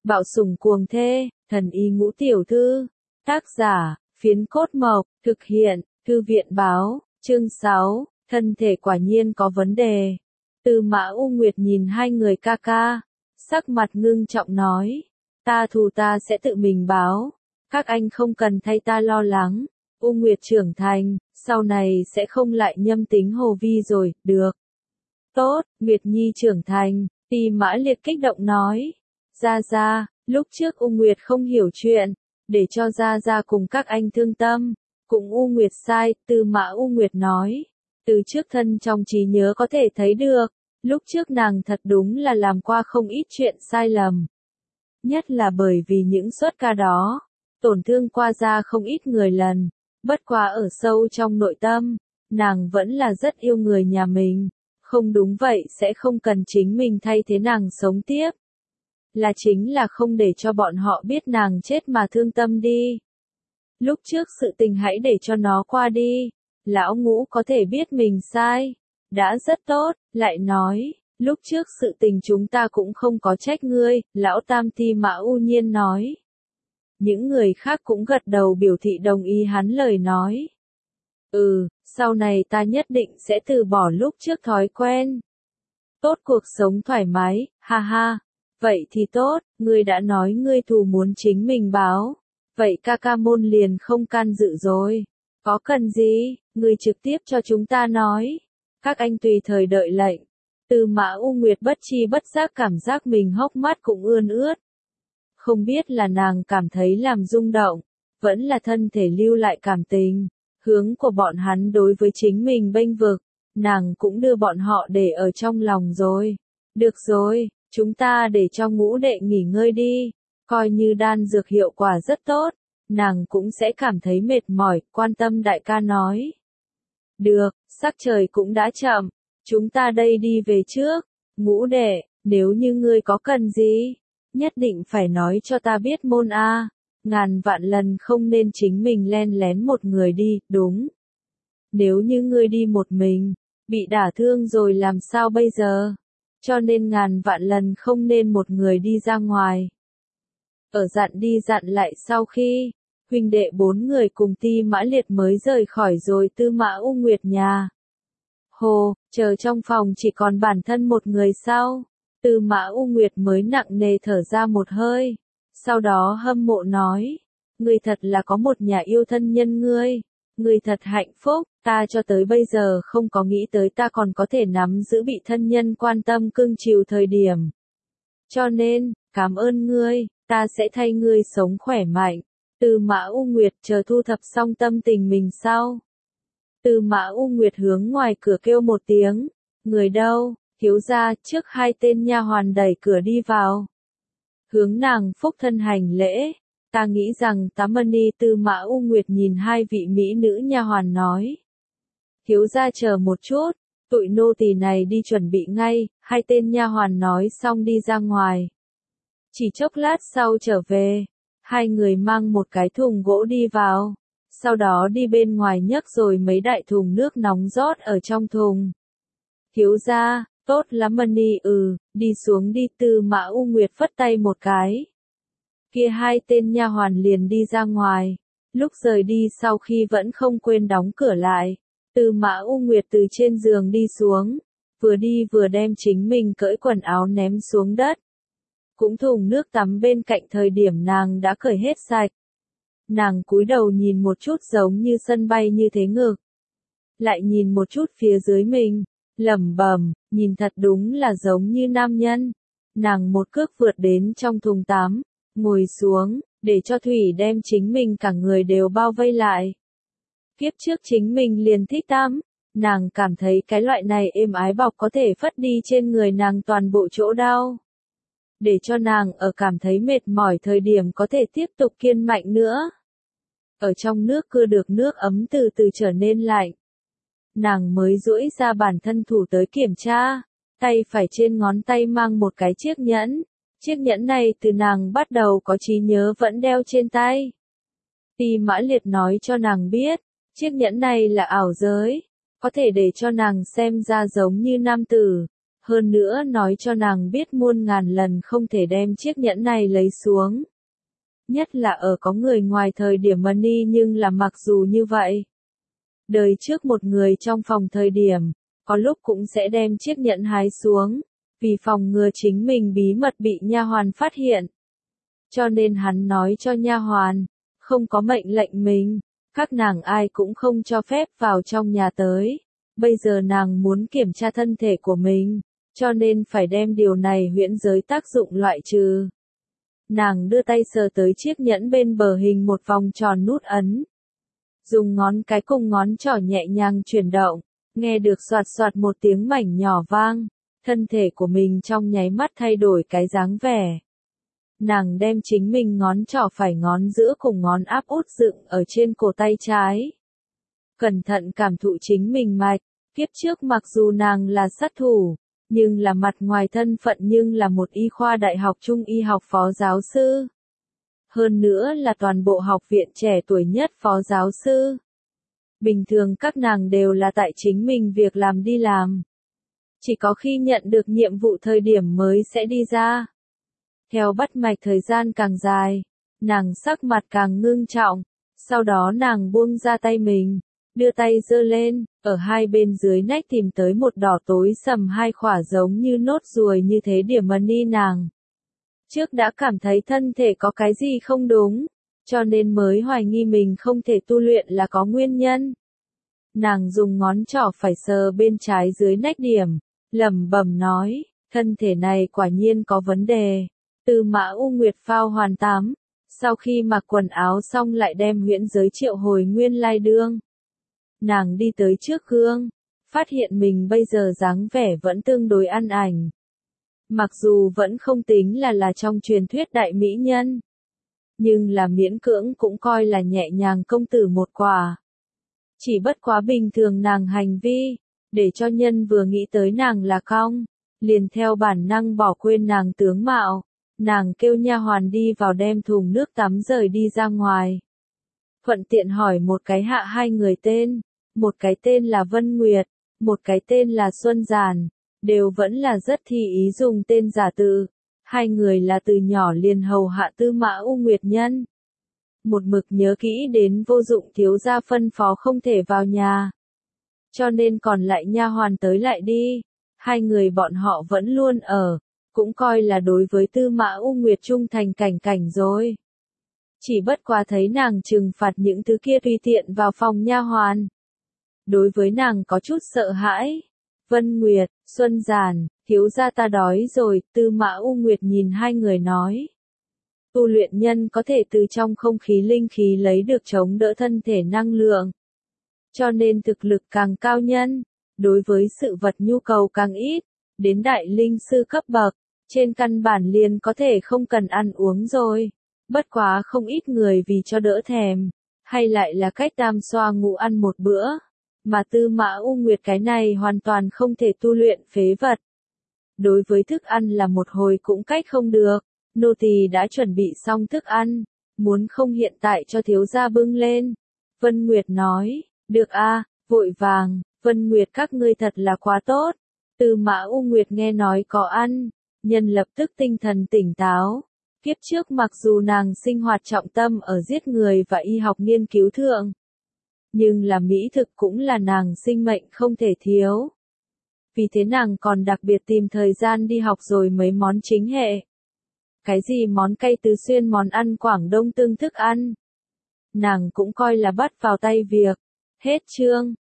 Bạo sủng cuồng thê, thần y ngũ tiểu thư. Tác giả, Phiến Cốt Mộc, thực hiện, Thư viện báo, chương 6, thân thể quả nhiên có vấn đề. Tư Mã U Nguyệt nhìn hai người ca ca, sắc mặt ngưng trọng nói, ta thù ta sẽ tự mình báo, các anh không cần thay ta lo lắng. U Nguyệt trưởng thành, sau này sẽ không lại nhâm tính hồ vi rồi, được. Tốt, Nguyệt Nhi trưởng thành, Ti Mã Liệt kích động nói. Gia, lúc trước U Nguyệt không hiểu chuyện, để cho Gia cùng các anh thương tâm, cũng U Nguyệt sai, Tư Mã U Nguyệt nói. Từ trước thân trong trí nhớ có thể thấy được, lúc trước nàng thật đúng là làm qua không ít chuyện sai lầm. Nhất là bởi vì những xuất ca đó, tổn thương qua Gia không ít người lần, bất quá ở sâu trong nội tâm, nàng vẫn là rất yêu người nhà mình, không đúng vậy sẽ không cần chính mình thay thế nàng sống tiếp. Là chính là không để cho bọn họ biết nàng chết mà thương tâm đi. Lúc trước sự tình hãy để cho nó qua đi, lão Ngũ có thể biết mình sai, đã rất tốt, lại nói, lúc trước sự tình chúng ta cũng không có trách ngươi, lão Tam Ti Mã U Nhiên nói. Những người khác cũng gật đầu biểu thị đồng ý hắn lời nói. Sau này ta nhất định sẽ từ bỏ lúc trước thói quen. Tốt cuộc sống thoải mái, ha ha. Vậy thì tốt, ngươi đã nói ngươi thù muốn chính mình báo. Vậy ca ca môn liền không can dự rồi. Có cần gì, ngươi trực tiếp cho chúng ta nói. Các anh tùy thời đợi lệnh. Tư Mã U Nguyệt bất chi bất giác cảm giác mình hốc mắt cũng ươn ướt. Không biết là nàng cảm thấy làm rung động, vẫn là thân thể lưu lại cảm tình. Hướng của bọn hắn đối với chính mình bênh vực, nàng cũng đưa bọn họ để ở trong lòng rồi. Được rồi, chúng ta để cho Ngũ đệ nghỉ ngơi đi, coi như đan dược hiệu quả rất tốt, nàng cũng sẽ cảm thấy mệt mỏi, quan tâm đại ca nói. Được, sắc trời cũng đã chậm, chúng ta đây đi về trước. Ngũ đệ, nếu như ngươi có cần gì, nhất định phải nói cho ta biết môn a. Ngàn vạn lần không nên chính mình len lén một người đi, đúng. Nếu như ngươi đi một mình, bị đả thương rồi làm sao bây giờ? Cho nên ngàn vạn lần không nên một người đi ra ngoài. Ở dặn đi dặn lại sau khi, huynh đệ 4 người cùng Ti Mã Liệt mới rời khỏi rồi Tư Mã U Nguyệt nhà. Hồ, chờ trong phòng chỉ còn bản thân một người sau, Tư Mã U Nguyệt mới nặng nề thở ra một hơi. Sau đó hâm mộ nói, ngươi thật là có một nhà yêu thân nhân ngươi thật hạnh phúc, ta cho tới bây giờ không có nghĩ tới ta còn có thể nắm giữ bị thân nhân quan tâm cưng chiều thời điểm. Cho nên, cảm ơn ngươi, ta sẽ thay ngươi sống khỏe mạnh. Tư Mã U Nguyệt chờ thu thập xong tâm tình mình sau. Tư Mã U Nguyệt hướng ngoài cửa kêu một tiếng, người đâu, thiếu gia, trước hai tên nha hoàn đẩy cửa đi vào. Hướng nàng phúc thân hành lễ, ta nghĩ rằng Tamani. Tư Mã U Nguyệt nhìn hai vị mỹ nữ nha hoàn nói. Thiếu gia chờ một chút, tụi nô tỳ này đi chuẩn bị ngay, hai tên nha hoàn nói xong đi ra ngoài. Chỉ chốc lát sau trở về, hai người mang một cái thùng gỗ đi vào, sau đó đi bên ngoài nhấc rồi mấy đại thùng nước nóng rót ở trong thùng. Thiếu gia, tốt lắm Mani, đi xuống đi. Tư Mã U Nguyệt phất tay một cái. Kia hai tên nha hoàn liền đi ra ngoài, lúc rời đi sau khi vẫn không quên đóng cửa lại. Tư Mã U Nguyệt từ trên giường đi xuống, vừa đi vừa đem chính mình cởi quần áo ném xuống đất. Cũng thùng nước tắm bên cạnh thời điểm nàng đã cởi hết sạch. Nàng cúi đầu nhìn một chút giống như sân bay như thế ngực. Lại nhìn một chút phía dưới mình, lẩm bẩm, nhìn thật đúng là giống như nam nhân. Nàng một cước vượt đến trong thùng tắm, ngồi xuống, để cho thủy đem chính mình cả người đều bao vây lại. Kiếp trước chính mình liền thích tắm, nàng cảm thấy cái loại này êm ái bọc có thể phất đi trên người nàng toàn bộ chỗ đau. Để cho nàng ở cảm thấy mệt mỏi thời điểm có thể tiếp tục kiên mạnh nữa. Ở trong nước cưa được nước ấm từ từ trở nên lạnh. Nàng mới duỗi ra bản thân thủ tới kiểm tra, tay phải trên ngón tay mang một cái chiếc nhẫn. Chiếc nhẫn này từ nàng bắt đầu có trí nhớ vẫn đeo trên tay. Ti Mã Liệt nói cho nàng biết, chiếc nhẫn này là ảo giới, có thể để cho nàng xem ra giống như nam tử. Hơn nữa nói cho nàng biết muôn ngàn lần không thể đem chiếc nhẫn này lấy xuống. Nhất là ở có người ngoài thời điểm Money, nhưng là mặc dù như vậy. Đời trước một người trong phòng thời điểm, có lúc cũng sẽ đem chiếc nhẫn hái xuống, vì phòng ngừa chính mình bí mật bị nha hoàn phát hiện. Cho nên hắn nói cho nha hoàn, không có mệnh lệnh mình, các nàng ai cũng không cho phép vào trong nhà tới. Bây giờ nàng muốn kiểm tra thân thể của mình, cho nên phải đem điều này huyễn giới tác dụng loại trừ. Nàng đưa tay sờ tới chiếc nhẫn bên bờ hình một vòng tròn nút ấn. Dùng ngón cái cùng ngón trỏ nhẹ nhàng chuyển động, nghe được soạt soạt một tiếng mảnh nhỏ vang, thân thể của mình trong nháy mắt thay đổi cái dáng vẻ. Nàng đem chính mình ngón trỏ phải ngón giữa cùng ngón áp út dựng ở trên cổ tay trái. Cẩn thận cảm thụ chính mình mạch, kiếp trước mặc dù nàng là sát thủ, nhưng là mặt ngoài thân phận nhưng là một y khoa đại học trung y học phó giáo sư. Hơn nữa là toàn bộ học viện trẻ tuổi nhất phó giáo sư. Bình thường các nàng đều là tại chính mình việc làm đi làm. Chỉ có khi nhận được nhiệm vụ thời điểm mới sẽ đi ra. Theo bắt mạch thời gian càng dài, nàng sắc mặt càng ngưng trọng, sau đó nàng buông ra tay mình, đưa tay giơ lên, ở hai bên dưới nách tìm tới một đỏ tối sầm hai khỏa giống như nốt ruồi như thế điểm Money nàng. Trước đã cảm thấy thân thể có cái gì không đúng, cho nên mới hoài nghi mình không thể tu luyện là có nguyên nhân. Nàng dùng ngón trỏ phải sờ bên trái dưới nách điểm, lẩm bẩm nói, thân thể này quả nhiên có vấn đề. Tư Mã U Nguyệt phao hoàn tám, sau khi mặc quần áo xong lại đem huyễn giới triệu hồi nguyên lai đương. Nàng đi tới trước gương, phát hiện mình bây giờ dáng vẻ vẫn tương đối ăn ảnh. Mặc dù vẫn không tính là trong truyền thuyết đại mỹ nhân, nhưng là miễn cưỡng cũng coi là nhẹ nhàng công tử một quả. Chỉ bất quá bình thường nàng hành vi, để cho nhân vừa nghĩ tới nàng là cong, liền theo bản năng bỏ quên nàng tướng mạo. Nàng kêu nha hoàn đi vào đem thùng nước tắm rời đi ra ngoài. Thuận tiện hỏi một cái hạ hai người tên, một cái tên là Vân Nguyệt, một cái tên là Xuân Giản, đều vẫn là rất thi ý dùng tên giả tự. Hai người là từ nhỏ liền hầu hạ Tư Mã U Nguyệt nhân. Một mực nhớ kỹ đến vô dụng thiếu gia phân phó không thể vào nhà. Cho nên còn lại nha hoàn tới lại đi. Hai người bọn họ vẫn luôn ở. Cũng coi là đối với Tư Mã U Nguyệt trung thành cảnh rồi. Chỉ bất quá thấy nàng trừng phạt những thứ kia tùy tiện vào phòng nha hoàn. Đối với nàng có chút sợ hãi. Vân Nguyệt, Xuân Giản, thiếu gia ta đói rồi, Tư Mã U Nguyệt nhìn hai người nói. Tu luyện nhân có thể từ trong không khí linh khí lấy được chống đỡ thân thể năng lượng. Cho nên thực lực càng cao nhân, đối với sự vật nhu cầu càng ít, đến đại linh sư cấp bậc. Trên căn bản liền có thể không cần ăn uống rồi. Bất quá không ít người vì cho đỡ thèm, hay lại là cách tam xoa ngủ ăn một bữa. Mà Tư Mã U Nguyệt cái này hoàn toàn không thể tu luyện phế vật. Đối với thức ăn là một hồi cũng cách không được. Nô tỳ đã chuẩn bị xong thức ăn, muốn không hiện tại cho thiếu gia bưng lên. Vân Nguyệt nói, được a, vội vàng, Vân Nguyệt các ngươi thật là quá tốt. Tư Mã U Nguyệt nghe nói có ăn. Nhân lập tức tinh thần tỉnh táo. Kiếp trước mặc dù nàng sinh hoạt trọng tâm ở giết người và y học nghiên cứu thượng, nhưng là mỹ thực cũng là nàng sinh mệnh không thể thiếu. Vì thế nàng còn đặc biệt tìm thời gian đi học rồi mấy món chính hệ. Cái gì món cay tứ xuyên, món ăn Quảng Đông tương thức ăn. Nàng cũng coi là bắt vào tay việc. Hết chương.